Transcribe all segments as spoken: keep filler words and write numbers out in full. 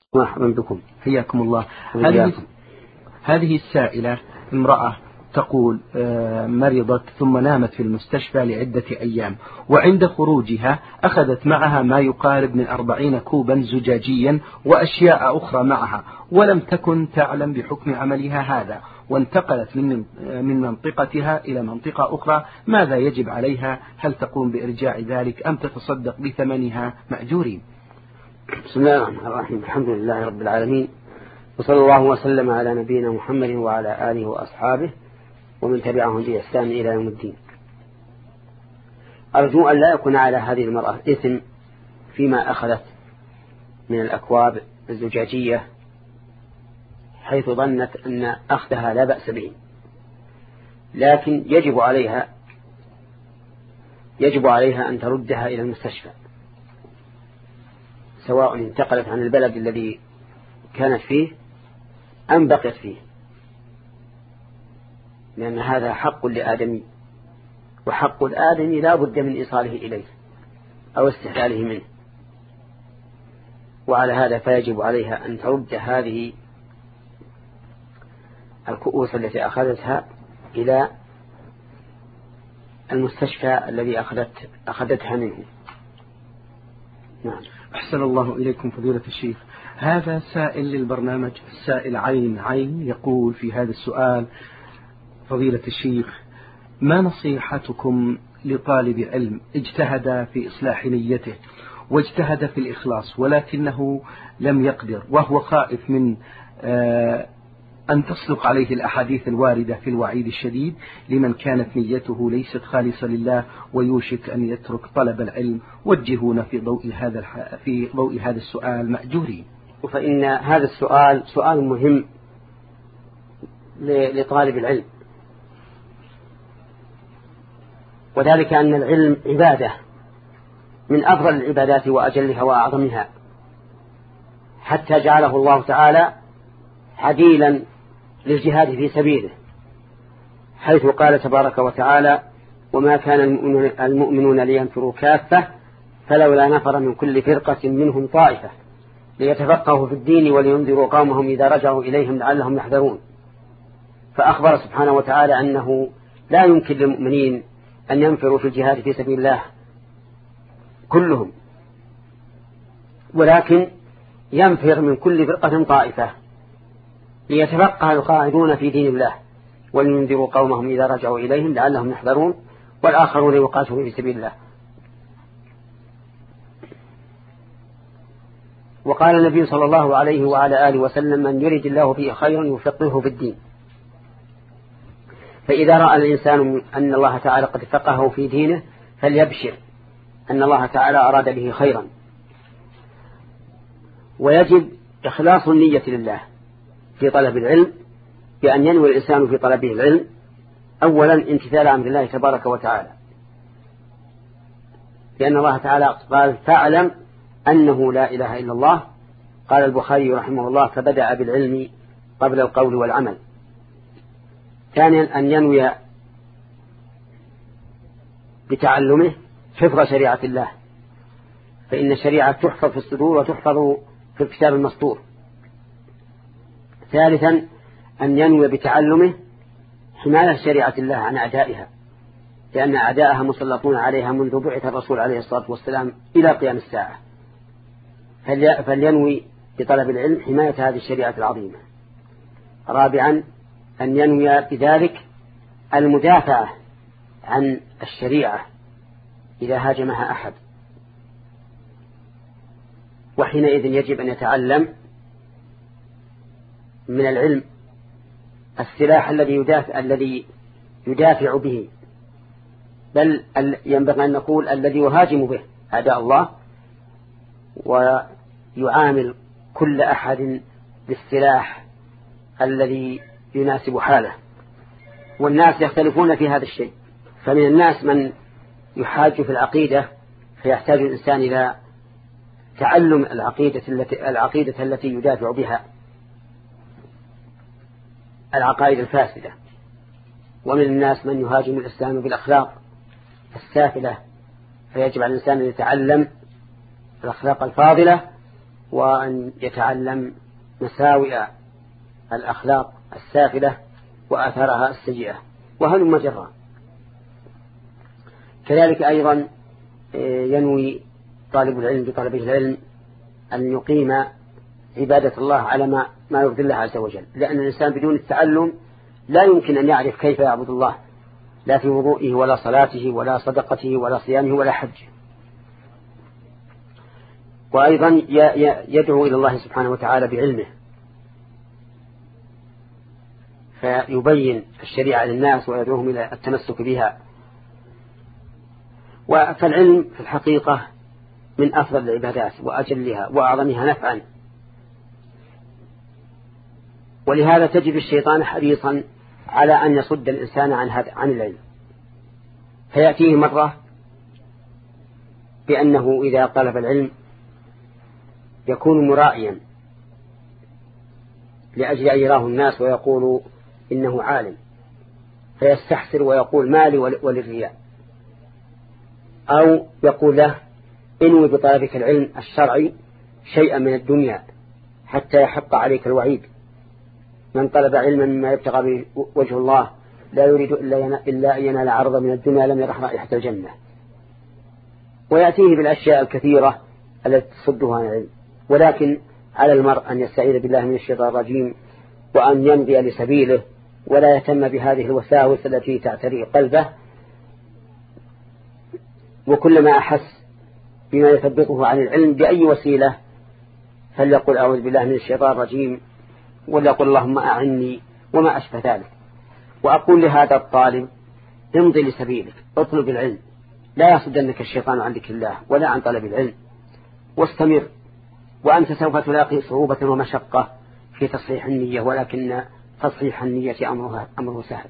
مرحبا بكم. حياكم الله. هذه هذه السائلة امرأة تقول مرضت ثم نامت في المستشفى لعدة أيام، وعند خروجها أخذت معها ما يقارب من أربعين كوبا زجاجيا وأشياء أخرى معها، ولم تكن تعلم بحكم عملها هذا، وانتقلت من من منطقتها إلى منطقة أخرى. ماذا يجب عليها؟ هل تقوم بإرجاع ذلك أم تتصدق بثمنها مأجورين؟ بسم الله الرحمن الرحيم. الحمد لله رب العالمين، وصلى الله وسلم على نبينا محمد وعلى آله وأصحابه ومن تبعهم بإحسان إلى يوم الدين. أرجو أن لا يكون على هذه المرأة إثم فيما أخذت من الأكواب الزجاجية حيث ظنت أن أخذها لا بأس به، لكن يجب عليها يجب عليها أن تردها إلى المستشفى، سواء انتقلت عن البلد الذي كانت فيه أم بقيت فيه، لأن هذا حق لآدمي، وحق الآدمي لا بد من إيصاله إليه أو استحلاله منه، وعلى هذا فيجب عليها أن ترد هذه الكؤوس التي أخذتها إلى المستشفى الذي أخذت أخذتها منه. نعم. أحسن الله إليكم فضيلة الشيخ. هذا سائل للبرنامج، السائل عين عين، يقول في هذا السؤال: فضيلة الشيخ، ما نصيحتكم لطالب علم اجتهد في إصلاح نيته واجتهد في الإخلاص ولكنه لم يقدر، وهو خائف من آه أن تصدق عليه الأحاديث الواردة في الوعيد الشديد لمن كانت نيته ليست خالصة لله ويوشك أن يترك طلب العلم؟ وجهونا في ضوء هذا في ضوء هذا السؤال مأجورين. فإن هذا السؤال سؤال مهم لطالب العلم، وذلك أن العلم عبادة من أفضل العبادات وأجلها وأعظمها، حتى جعله الله تعالى حديلا للجهاد في سبيله، حيث قال تبارك وتعالى: وما كان المؤمنون لينفروا كافة فلولا نفر من كل فرقة منهم طائفة ليتفقهوا في الدين ولينذروا قومهم إذا رجعوا إليهم لعلهم يحذرون. فأخبر سبحانه وتعالى أنه لا يمكن للمؤمنين أن ينفروا في الجهاد في سبيل الله كلهم، ولكن ينفر من كل فرقة طائفة ليتفقه القاعدون في دين الله ولينذروا قومهم إذا رجعوا إليهم لعلهم يحذرون، والآخرون يقاتلون في سبيل الله. وقال النبي صلى الله عليه وعلى آله وسلم: من يريد الله فيه خيرا يفقهه في الدين. فإذا رأى الإنسان أن الله تعالى قد فقهه في دينه فليبشر أن الله تعالى أراد به خيرا. ويجب إخلاص النية لله في طلب العلم، بأن ينوي الإنسان في طلبه العلم أولا امتثال أمر الله تبارك وتعالى، لأن الله تعالى قال: فاعلم أنه لا إله إلا الله. قال البخاري رحمه الله: فبدأ بالعلم قبل القول والعمل. ثانيا أن ينوي بتعلمه حفظ شريعة الله، فإن الشريعة تحفظ في الصدور وتحفظ في الكتاب المسطور. ثالثا أن ينوي بتعلمه حماية شريعة الله عن أعدائها، لأن أعدائها مسلطون عليها منذ بعث الرسول عليه الصلاة والسلام إلى قيام الساعة، فلينوي بطلب العلم حماية هذه الشريعة العظيمة. رابعا أن ينوي بذلك المدافعة عن الشريعة إذا هاجمها أحد، وحينئذ يجب أن يتعلم من العلم السلاح الذي يدافع الذي يدافع به، بل ينبغي أن نقول الذي يهاجم به أعداء الله، ويعامل كل أحد بالسلاح الذي يناسب حاله. والناس يختلفون في هذا الشيء، فمن الناس من يحاج في العقيدة فيحتاج الإنسان إلى تعلم العقيدة التي, العقيدة التي يدافع بها العقائد الفاسدة. ومن الناس من يهاجم الإسلام بالأخلاق السافلة، فيجب على الإنسان أن يتعلم الأخلاق الفاضلة وأن يتعلم مساوئ الأخلاق السافلة وآثارها السيئة، وهل مجرى. كذلك أيضا ينوي طالب العلم بطلبه العلم أن يقيم عبادة الله على ما ما يرضي الله عز وجل، لأن الإنسان بدون التعلم لا يمكن أن يعرف كيف يعبد الله، لا في وضوئه ولا صلاته ولا صدقته ولا صيامه ولا حجه. وأيضا يدعو إلى الله سبحانه وتعالى بعلمه، فيبين الشريعة للناس ويدعوهم إلى التمسك بها. فالعلم في الحقيقة من أفضل العبادات وأجلها وأعظمها نفعا، ولهذا تجد الشيطان حريصا على أن يصد الإنسان عن هذا عن العلم، فيأتيه مرة بأنه إذا طلب العلم يكون مرائيا لأجل أن يراه الناس ويقول إنه عالم، فيستحسر ويقول مالي وللرياء، أو يقول له انوي بطلبك العلم الشرعي شيئا من الدنيا حتى يحق عليك الوعيد، من طلب علما مما يبتغى به وجه الله لا يريد إلا أن ينال عرض من الدنيا لم يرح رائحة الجنة. ويأتيه بالأشياء الكثيرة التي تصده عن العلم. ولكن على المرء أن يستعيذ بالله من الشيطان الرجيم وأن يمضي لسبيله ولا يهتم بهذه الوساوس التي تعتري قلبه، وكلما أحس بما يثبطه عن العلم بأي وسيلة فليقل أعوذ بالله من الشيطان الرجيم، وليقل اللهم أعني وما أشبه ذلك. وأقول لهذا الطالب امضي لسبيلك، اطلب العلم، لا يصدنك الشيطان عن ذكر الله ولا عن طلب العلم، واستمر، وأنت سوف تلاقي صعوبة ومشقة في تصحيح النية، ولكن تصحيح النية أمرها أمره سهل.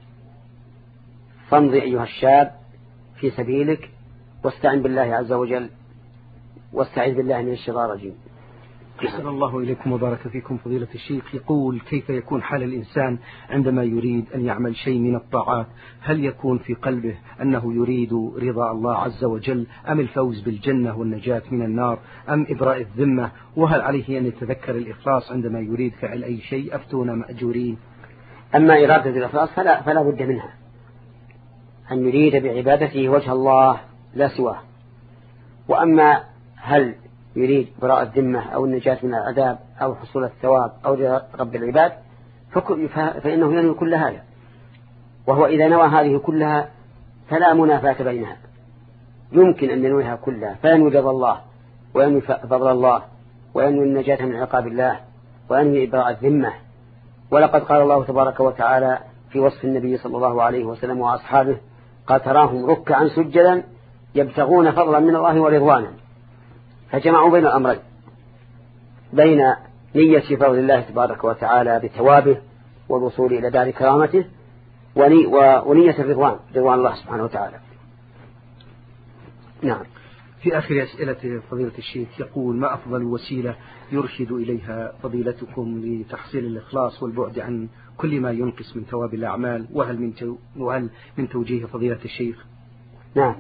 فامضي أيها الشاب في سبيلك واستعن بالله عز وجل واستعذ بالله من الشيطان الرجيم. أحسن الله إليكم وبارك فيكم فضيلة الشيخ. يقول كيف يكون حال الإنسان عندما يريد أن يعمل شيء من الطاعات؟ هل يكون في قلبه أنه يريد رضا الله عز وجل أم الفوز بالجنة والنجاة من النار أم إبراء الذمة؟ وهل عليه أن يتذكر الإخلاص عندما يريد فعل أي شيء؟ أفتونا مأجورين. أما إرادة الإخلاص فلا, فلا بد منها، أن يريد بعبادته وجه الله لا سواه. وأما هل يريد براءة الذمة أو النجاة من العذاب أو حصول الثواب أو رب العباد فإنه ينوي كل هذا، وهو إذا نوى هذه كلها فلا منافاة بينها، يمكن أن ينويها كلها، فينوي رضا الله وينوي فضل الله وينوي النجاة من عقاب الله وينوي براءة الذمة. ولقد قال الله تبارك وتعالى في وصف النبي صلى الله عليه وسلم وأصحابه قال تراهم ركعا سجدا يبتغون فضلا من الله ورضوانا، فجمعوا بين الأمرين، بين نية فضل الله تبارك وتعالى بثوابه والوصول إلى دار كرامته ونية الرضوان رضوان الله سبحانه وتعالى. نعم. في آخر أسئلة فضيلة الشيخ يقول ما أفضل وسيلة يرشد إليها فضيلتكم لتحصيل الإخلاص والبعد عن كل ما ينقص من ثواب الأعمال؟ وهل من تو... وهل من توجيه فضيلة الشيخ؟ نعم.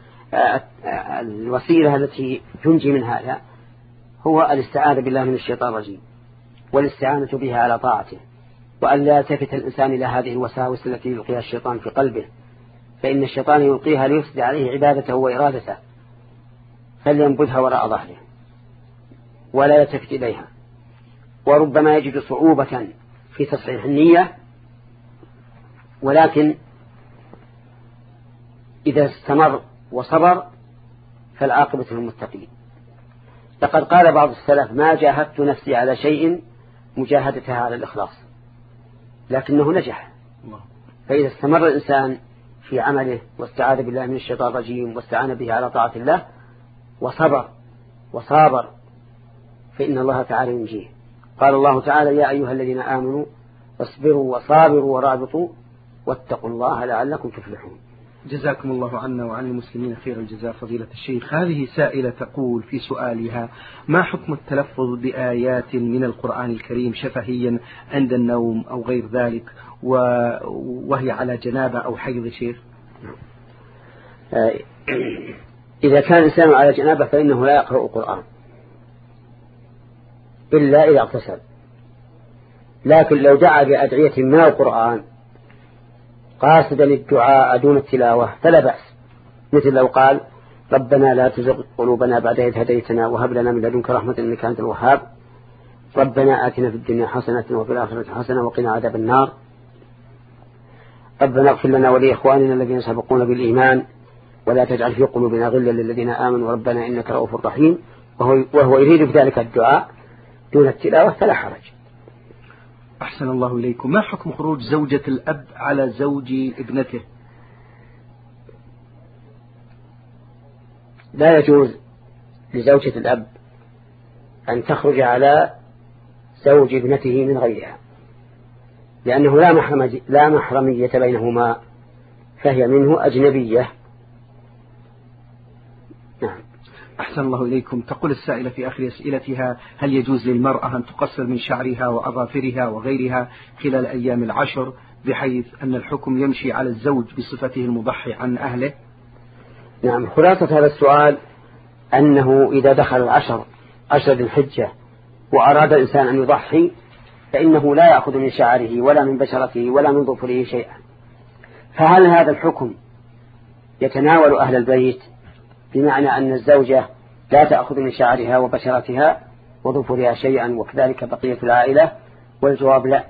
الوسيلة التي تنجي من هذا هو الاستعاذة بالله من الشيطان الرجيم والاستعانة بها على طاعته، وأن لا يلتفت الإنسان إلى هذه الوساوس التي يلقيها الشيطان في قلبه، فإن الشيطان يلقيها ليفسد عليه عبادته وإرادته، فلينبذها وراء ظهره ولا يلتفت إليها. وربما يجد صعوبة في تصحيح النية، ولكن إذا استمر وصبر فالعاقبة للمتقين. لقد قال بعض السلف ما جاهدت نفسي على شيء مجاهدتها على الإخلاص، لكنه نجح. فإذا استمر الإنسان في عمله واستعاذ بالله من الشيطان الرجيم واستعان به على طاعة الله وصبر وصابر فإن الله تعالى ينجيه. قال الله تعالى يا أيها الذين آمنوا اصبروا وصابروا ورابطوا واتقوا الله لعلكم تفلحون. جزاكم الله عنا وعن المسلمين خير الجزاء فضيلة الشيخ. هذه سائلة تقول في سؤالها ما حكم التلفظ بآيات من القرآن الكريم شفهيا عند النوم أو غير ذلك وهي على جنابة أو حيض شيخ؟ إذا كان الإنسان على جنابة فإنه لا يقرأ القرآن، إلا إذا اغتسل. لكن لو دعا بأدعية من القرآن قاصدا الدعاء دون التلاوة فلا بأس، مثل لو قال ربنا لا تزغ قلوبنا بعد إذ هديتنا وهب لنا من لدنك رحمة إنك أنت الوهاب، ربنا آتنا في الدنيا حسنة وفي الآخرة حسنة وقنا عذاب النار، ربنا اغفر لنا ولإخواننا الذين سبقونا بالإيمان ولا تجعل في قلوبنا غلا للذين آمنوا ربنا إنك رؤوف رحيم، وهو, وهو يريد بذلك الدعاء دون التلاوة فلا حرج. أحسن الله إليكم. ما حكم خروج زوجة الأب على زوج ابنته؟ لا يجوز لزوجة الأب أن تخرج على زوج ابنته من غيرها، لأنه لا محرم لا محرمية بينهما، فهي منه أجنبية. نعم. أحسن الله إليكم. تقول السائلة في آخر أسئلتها: هل يجوز للمرأة أن تقصر من شعرها وأظافرها وغيرها خلال أيام العشر بحيث أن الحكم يمشي على الزوج بصفته المضحي عن أهله؟ نعم. خلاصة هذا السؤال أنه إذا دخل العشر عشر ذي الحجة وأراد الإنسان أن يضحي فإنه لا يأخذ من شعره ولا من بشرته ولا من ظفره شيئا. فهل هذا الحكم يتناول أهل البيت بمعنى أن الزوجة لا تأخذ من شعرها وبشرتها وظفرها شيئا وكذلك بقية العائلة؟ والجواب لا.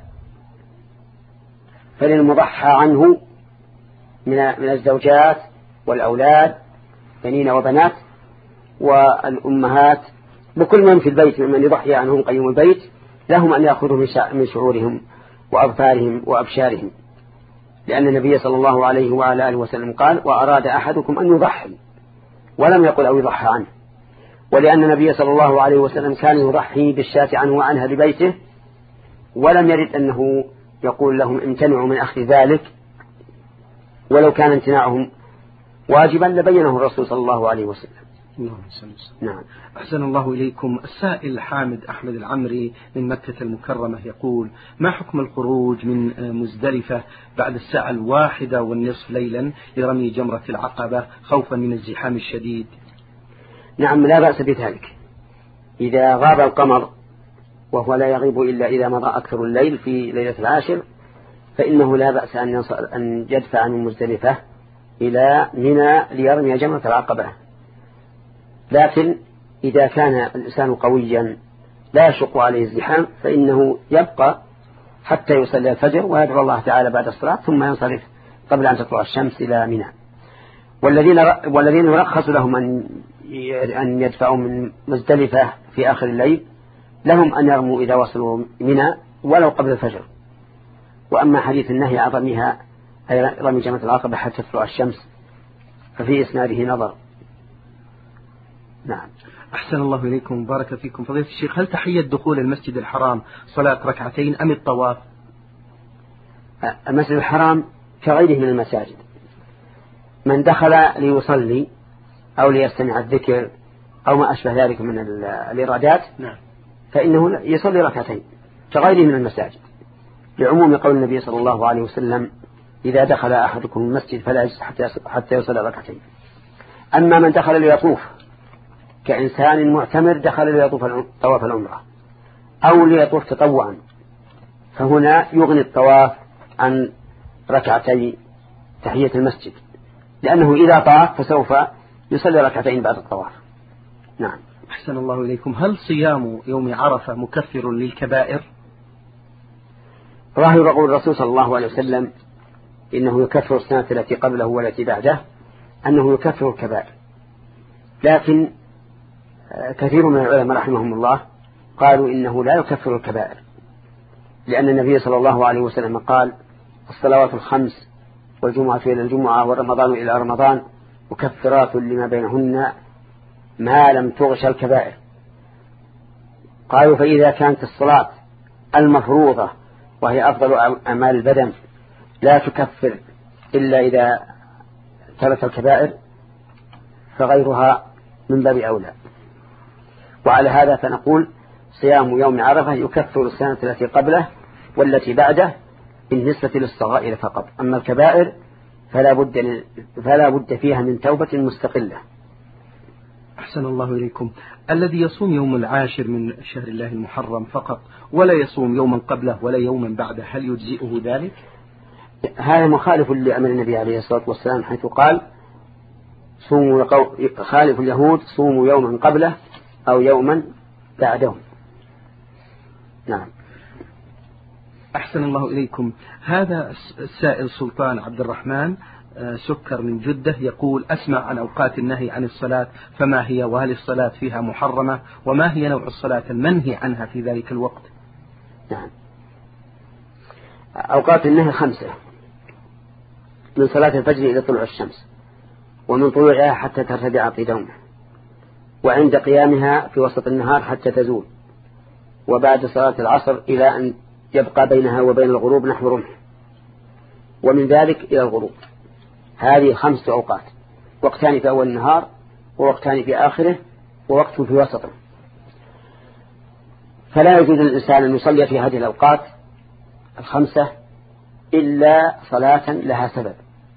فللمضحى عنه من الزوجات والأولاد بنين وبنات والأمهات بكل من في البيت ممن يضحي عنهم قيوم البيت لهم أن يأخذوا من شعورهم وأظفارهم وأبشارهم، لأن النبي صلى الله عليه وعلى آله وسلم قال وأراد أحدكم أن يضحي ولم يقل أو يضحى عنه، ولأن النبي صلى الله عليه وسلم كان يضحي بالشاة عنه وعن أهل بيته ولم يرد أنه يقول لهم امتنعوا من أخذ ذلك، ولو كان امتناعهم واجبا لبينه الرسول صلى الله عليه وسلم. نعم. أحسن الله إليكم. السائل حامد أحمد العمري من مكة المكرمة يقول: ما حكم الخروج من مزدلفة بعد الساعة الواحدة والنصف ليلا لرمي جمرة العقبة خوفا من الزحام الشديد؟ نعم، لا بأس بذلك. إذا غاب القمر وهو لا يغيب إلا إذا مضى أكثر الليل في ليلة العاشر فإنه لا بأس أن يدفع من مزدلفة إلى منى ليرمي جمرة العقبة. لكن إذا كان الإنسان قويا لا يشق عليه الزحام فإنه يبقى حتى يصلي الفجر ويدعو الله تعالى بعد الصلاة ثم ينصرف قبل أن تطلع الشمس إلى منى. والذين والذين يرخص لهم أن يدفعوا من مزدلفة في آخر الليل لهم أن يرموا إذا وصلوا منى ولو قبل الفجر. وأما حديث النهي عن رميها أي رمي جمرة العقبة حتى تطلع الشمس ففي إسناده نظر. نعم. أحسن الله إليكم. بارك فيكم. فضيلة الشيخ، هل تحية دخول المسجد الحرام صلاة ركعتين أم الطواف؟ المسجد الحرام كغيره من المساجد، من دخل ليصلي أو ليستمع الذكر أو ما أشبه ذلك من الإرادات نعم. فإنه يصلي ركعتين كغيره من المساجد، لعموم قول النبي صلى الله عليه وسلم إذا دخل أحدكم المسجد فلا يجلس حتى يصلي ركعتين. أما من دخل ليطوف كإنسان معتمر دخل ليطوف طواف العمرة أو ليطوف تطوعا فهنا يغني الطواف عن ركعتي تحية المسجد، لأنه إذا طاف فسوف يصلي ركعتين بعد الطواف. نعم. أحسن الله إليكم. هل صيام يوم عرفة مكفر للكبائر؟ ظاهر قول الرسول صلى الله عليه وسلم إنه يكفر السنة التي قبله والتي بعده أنه يكفر الكبائر، لكن كثير من العلماء رحمهم الله قالوا إنه لا يكفر الكبائر، لأن النبي صلى الله عليه وسلم قال الصلوات الخمس والجمعة إلى الجمعة والرمضان إلى رمضان مكفرات لما بينهن ما لم تغش الكبائر. قالوا فإذا كانت الصلاة المفروضة وهي أفضل أعمال البدن لا تكفر إلا إذا ترك الكبائر فغيرها من باب أولى. وعلى هذا فنقول صيام يوم عرفة يكفر السنة التي قبله والتي بعده بالنسبة للصغائر فقط، أما الكبائر فلا بد فلا بد فيها من توبة مستقلة. أحسن الله إليكم. الذي يصوم يوم العاشر من شهر الله المحرم فقط ولا يصوم يوما قبله ولا يوما بعده، هل يجزئه ذلك؟ هذا مخالف لأمر النبي عليه الصلاة والسلام، حيث قال صوموا خالف اليهود صوموا يوما قبله أو يوما بعده. نعم. أحسن الله إليكم. هذا السائل سلطان عبد الرحمن سكر من جدة يقول: أسمع عن أوقات النهي عن الصلاة، فما هي؟ وهل الصلاة فيها محرمة؟ وما هي نوع الصلاة المنهي عنها في ذلك الوقت؟ نعم. أوقات النهي خمسة: من صلاة الفجر إلى طلوع الشمس، ومن طلوعها حتى ترتدع قدمها، وعند قيامها في وسط النهار حتى تزول، وبعد صلاة العصر إلى أن يبقى بينها وبين الغروب نحو رمح، ومن ذلك إلى الغروب. هذه خمسة أوقات: وقتان في أول النهار، ووقتان في آخره، ووقت في وسطه. فلا يجوز للإنسان أن يصلي في هذه الأوقات الخمسة إلا صلاة لها سبب،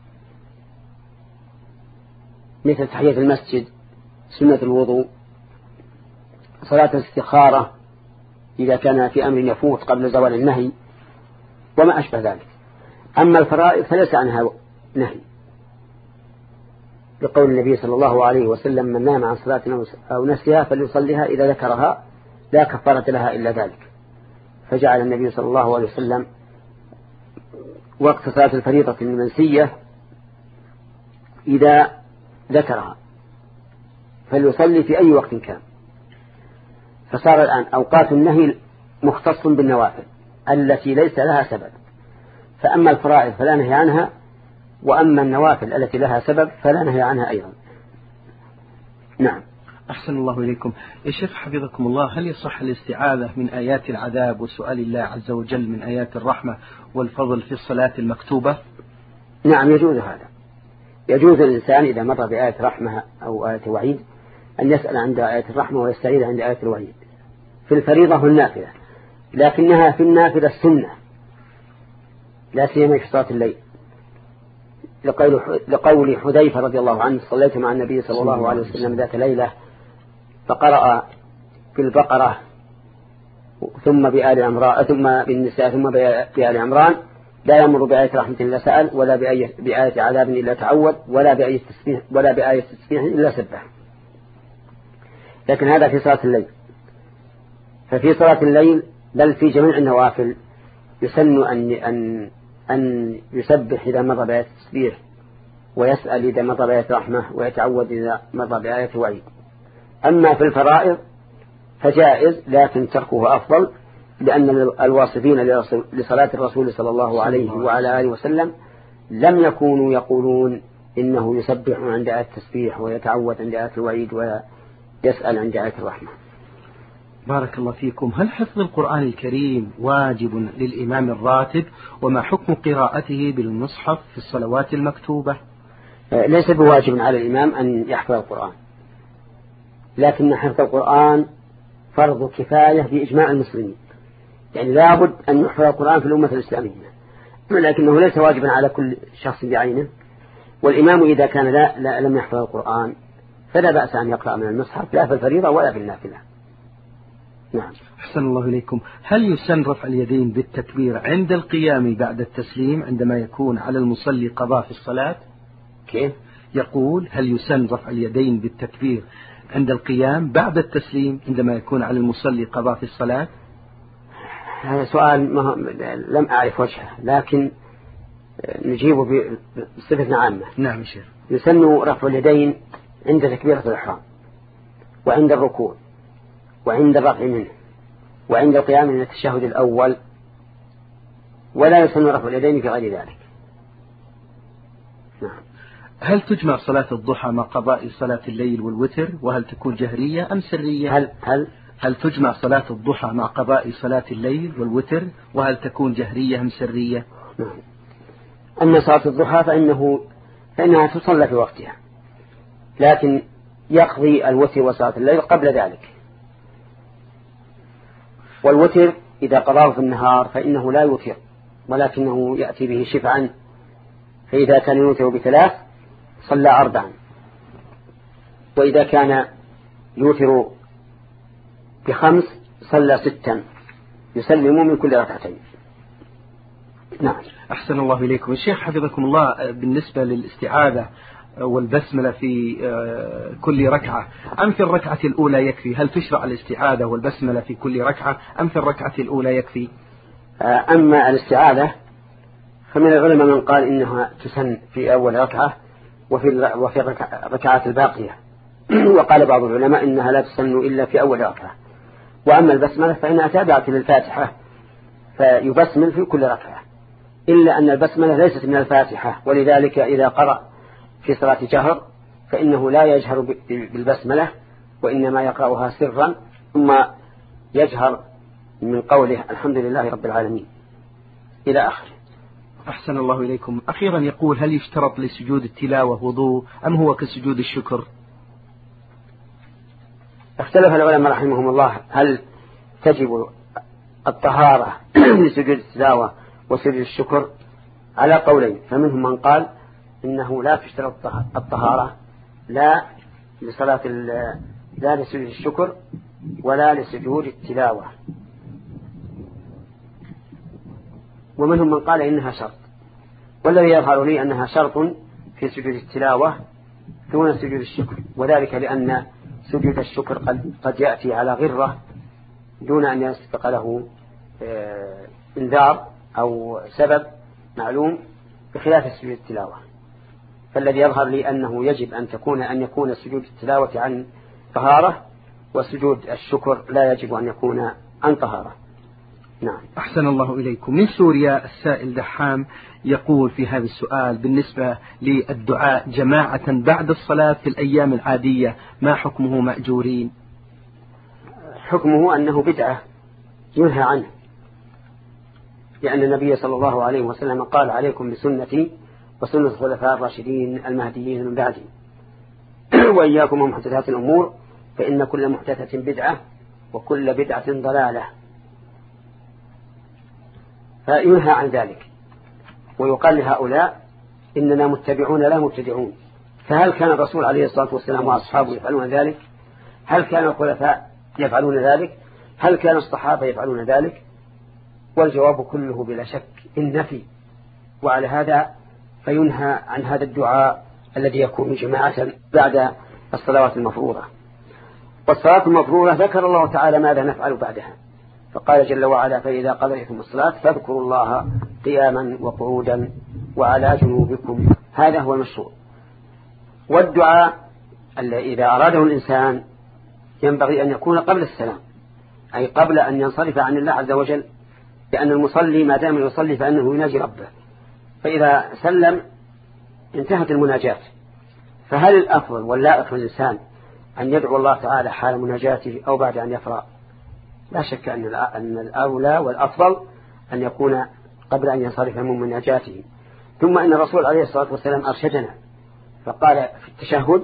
مثل تحية المسجد، سنة الوضوء، صلاة الاستخارة إذا كان في أمر يفوت قبل زوال النهي، وما أشبه ذلك. أما الفرائض فليس عنها نهي، لقول النبي صلى الله عليه وسلم: من نام عن صلاة أو نسيها فليصليها إذا ذكرها لا كفارة لها إلا ذلك. فجعل النبي صلى الله عليه وسلم وقت صلاة الفريضة المنسية إذا ذكرها فليصلي في أي وقت كان. فصار الآن أوقات النهي مختص بالنوافل التي ليس لها سبب، فأما الفرائض فلا نهي عنها، وأما النوافل التي لها سبب فلا نهي عنها أيضا. نعم. أحسن الله إليكم. يا شيخ حفظكم الله، هل يصح الاستعاذة من آيات العذاب وسؤال الله عز وجل من آيات الرحمة والفضل في الصلاة المكتوبة؟ نعم، يجوز هذا. يجوز الإنسان إذا مر بآية رحمة أو آية وعيد أن يسأل عند آية الرحمة ويستعيذ عند آية الوعيد في الفريضة والنافلة، لكنها في النافلة السنة لا سيما في صلاة الليل، لقول حذيفة رضي الله عنه: صليت مع النبي صلى الله عليه وسلم ذات ليلة فقرأ في البقرة ثم بآل عمران ثم بالنساء ثم بآل عمران: لا يمر بآية رحمة إلا سأل، ولا بآية عذاب إلا تعود، ولا بآية تسبيح ولا بآية تسبيح إلا سبح. لكن هذا في صلاة الليل. ففي صلاة الليل بل في جميع النوافل يسن أن أن أن يسبح إذا مر بآية تسبيح، ويسأل إذا مر بآية رحمة، ويتعود إذا مر بآية وعيد. أما في الفرائض فجائز، لكن تركه أفضل، لأن الواصفين لصلاة الرسول صلى الله عليه وعلى آله وسلم لم يكونوا يقولون إنه يسبح عند آية التسبيح ويتعود عند آية الوعيد ويسأل عند آية الرحمة. بارك الله فيكم. هل حفظ القرآن الكريم واجب للإمام الراتب؟ وما حكم قراءته بالمصحف في الصلوات المكتوبة؟ ليس بواجب على الإمام أن يحفظ القرآن، لكن حفظ القرآن فرض كفاية بإجماع المسلمين، يعني لابد أن يحفظ القرآن في الأمة الإسلامية، لكنه ليس واجبا على كل شخص بعينه. والإمام إذا كان لا, لا لم يحفظ القرآن فلا بأس أن يقرأ من المصحف، لا في الفريضة ولا في النافلة. نعم. أحسن الله إليكم. هل يسن رفع اليدين بالتكبير عند القيام بعد التسليم عندما يكون على المصلي قضاء في الصلاة؟ كيف؟ يقول: هل يسن رفع اليدين بالتكبير عند القيام بعد التسليم عندما يكون على المصلي قضاء في الصلاة؟ هذا سؤال لم أعرف وجهه، لكن نجيبه بصفة عامة. نعم شيخ. يسن رفع اليدين عند تكبيرة الإحرام، وعند الركوع، وعند الرفع منه، وعند القيام من التشهد الأول، ولا يسن رفع اليدين في غير ذلك. نعم. هل تجمع صلاة الضحى مع قضاء صلاة الليل والوتر؟ وهل تكون جهرية أم سرية؟ هل هل هل تجمع صلاة الضحى مع قضاء صلاة الليل والوتر؟ وهل تكون جهرية أم سرية؟ نعم. أما صلاة الضحى فإنه فإنها تصلى في وقتها، لكن يقضي الوتر وصلاة الليل قبل ذلك. والوتر إذا قضاه في النهار فإنه لا يوتر، ولكنه يأتي به شفعا، فإذا كان يوتر بثلاث صلى أربعا، وإذا كان يوتر بخمس صلى ستا يسلم من كل ركعتين. نعم. أحسن الله إليكم. الشيخ حفظكم الله، بالنسبة للاستعاذة والبسملة في كل ركعة أم في الركعة الأولى يكفي؟ هل تشرع الاستعاذة والبسملة في كل ركعة أم في الركعة الأولى يكفي؟ أما الاستعاذة فمن العلماء من قال إنها تسن في أول ركعة وفي وفي الركعات الباقية، وقال بعض العلماء إنها لا تسن إلا في أول ركعة. وأما البسملة فإنها تابعة للفاتحة فيبسمل في كل ركعة، إلا أن البسملة ليست من الفاتحة، ولذلك إذا قرأ في صلاة جهر فإنه لا يجهر بالبسملة وإنما يقرأها سرا ثم يجهر من قوله الحمد لله رب العالمين إلى آخره. أحسن الله إليكم. أخيرا يقول: هل يشترط لسجود التلاوة وضوء أم هو كسجود الشكر؟ اختلف العلماء رحمهم الله هل تجب الطهارة لسجود التلاوة وسجود الشكر على قولين، فمنهم من قال إنه لا تشترط الطهارة لا لصلاة لا لسجود الشكر ولا لسجود التلاوة، ومنهم من قال إنها شرط، والذي يظهر لي أنها شرط في سجود التلاوة دون سجود الشكر، وذلك لأن سجود الشكر قد, قد يأتي على غرة دون أن يسبق له انذار أو سبب معلوم بخلاف سجود التلاوة. فالذي يظهر لي أنه يجب أن تكون أن يكون سجود التلاوة عن طهارة، وسجود الشكر لا يجب أن يكون عن طهارة. نعم. أحسن الله إليكم. من سوريا السائل دحام يقول في هذا السؤال: بالنسبة للدعاء جماعة بعد الصلاة في الأيام العادية ما حكمه مأجورين؟ حكمه أنه بدعة ينهى عنه، لأن النبي صلى الله عليه وسلم قال: عليكم بسنتي وسنة الخلفاء الراشدين المهديين من بعدي وإياكم ومحدثات الأمور فإن كل محدثة بدعة وكل بدعة ضلالة. فينهى عن ذلك، ويقال لهؤلاء إننا متبعون لا مبتدعون. فهل كان الرسول عليه الصلاة والسلام وأصحابه يفعلون ذلك؟ هل كان الخلفاء يفعلون ذلك؟ هل كان الصحابة يفعلون ذلك؟ والجواب كله بلا شك النفي. وعلى هذا فينهى عن هذا الدعاء الذي يكون جماعة بعد الصلوات المفروضة. والصلاة المفروضة ذكر الله تعالى ماذا نفعل بعدها، فقال جل وعلا: فإذا قضيتم الصلاة فاذكروا الله قياما وقعودا وعلى جنوبكم. هذا هو المشروع. والدعاء إذا أراده الإنسان ينبغي أن يكون قبل السلام، أي قبل أن ينصرف عن الله عز وجل، لأن المصلي ما دام يصلي فإنه يناجي ربه، فإذا سلم انتهت المناجاة. فهل الأفضل واللائق للإنسان أن يدعو الله تعالى حال مناجاته أو بعد أن يفرغ؟ لا شك أن الأولى والأفضل أن يكون قبل أن ينصرف من مناجاته. ثم إن الرسول عليه الصلاة والسلام أرشدنا فقال في التشهد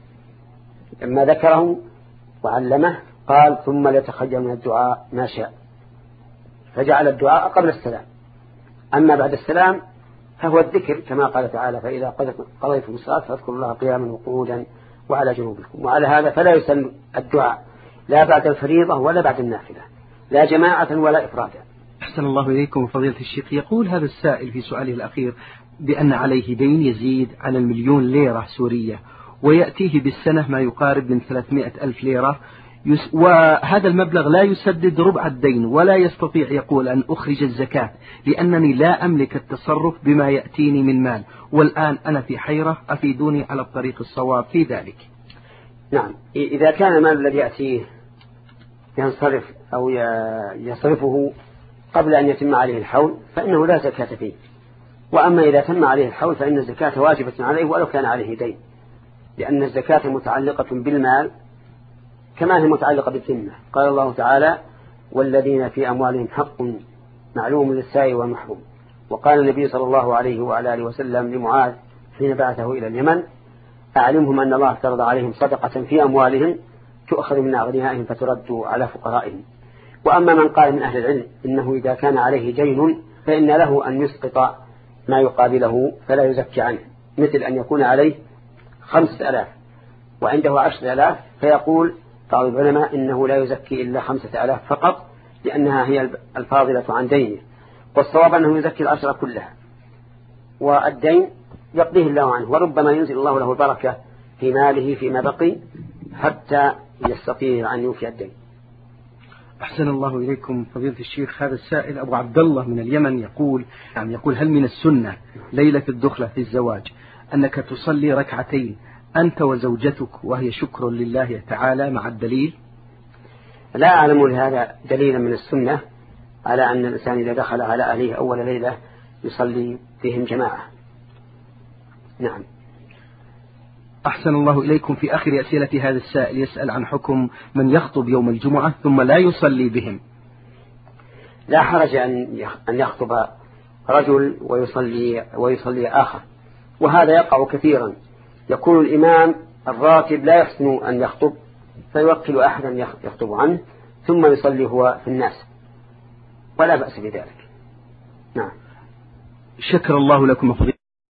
لما ذكره وعلمه قال: ثم ليتخير من الدعاء ما شاء، فجعل الدعاء قبل السلام. أما بعد السلام فهو الذكر كما قال تعالى: فإذا قضيتم الصلاة فاذكروا الله قياما وقعودا وعلى جنوبكم. وعلى هذا فلا يسن الدعاء لا بعد الفريضة ولا بعد النافلة، لا جماعة ولا إفرادا. أحسن الله إليكم فضيلة الشيخ. يقول هذا السائل في سؤاله الأخير بأن عليه دين يزيد عن المليون ليرة سورية، ويأتيه بالسنة ما يقارب من ثلاثمائة ألف ليرة، وهذا المبلغ لا يسدد ربع الدين، ولا يستطيع يقول أن أخرج الزكاة لأنني لا أملك التصرف بما يأتيني من مال، والآن أنا في حيرة، أفيدوني على الطريق الصواب في ذلك. نعم. إذا كان المال الذي يأتيه ينصرف أو يصرفه قبل أن يتم عليه الحول فإنه لا زكاة فيه. وأما إذا تم عليه الحول فإن الزكاة واجبة عليه ولو كان عليه دين، لأن الزكاة متعلقة بالمال كما هي متعلقة بالذمة. قال الله تعالى: والذين في أموالهم حق معلوم للسائل والمحروم. وقال النبي صلى الله عليه وعلى آله وسلم لمعاذ حين بعثه إلى اليمن: أعلمهم أن الله افترض عليهم صدقة في أموالهم تؤخذ من أغنيائهم فترد على فقرائهم. وأما من قال من أهل العلم إنه إذا كان عليه دين فإن له أن يسقط ما يقابله فلا يزكي عنه، مثل أن يكون عليه خمسة ألاف وعنده عشر ألاف فيقول بعض العلماء إنه لا يزكي إلا خمسة آلاف فقط لأنها هي الفاضلة عن دينه، والصواب أنه يزكي العشرة كلها، والدين يقضيه الله عنه، وربما ينزل الله له البركة في ماله فيما بقي حتى يستطيع أن يوفي الدين. أحسن الله إليكم فضيلة الشيخ. هذا السائل أبو عبد الله من اليمن يقول يعني يقول هل من السنة ليلة الدخلة في الزواج أنك تصلي ركعتين أنت وزوجتك وهي شكر لله تعالى مع الدليل؟ لا أعلم لهذا دليلا من السنة على أن الإنسان إذا دخل على أهله أول ليلة يصلي بهم جماعة. نعم. أحسن الله إليكم. في آخر أسئلة هذا السائل يسأل عن حكم من يخطب يوم الجمعة ثم لا يصلي بهم. لا حرج أن يخطب رجل ويصلي, ويصلي آخر، وهذا يقع كثيرا. يكون الإمام الراتب لا يحسن أن يخطب فيوكل أحدا يخطب عنه ثم يصلي هو في الناس، ولا بأس بذلك. نعم. شكر الله لكم.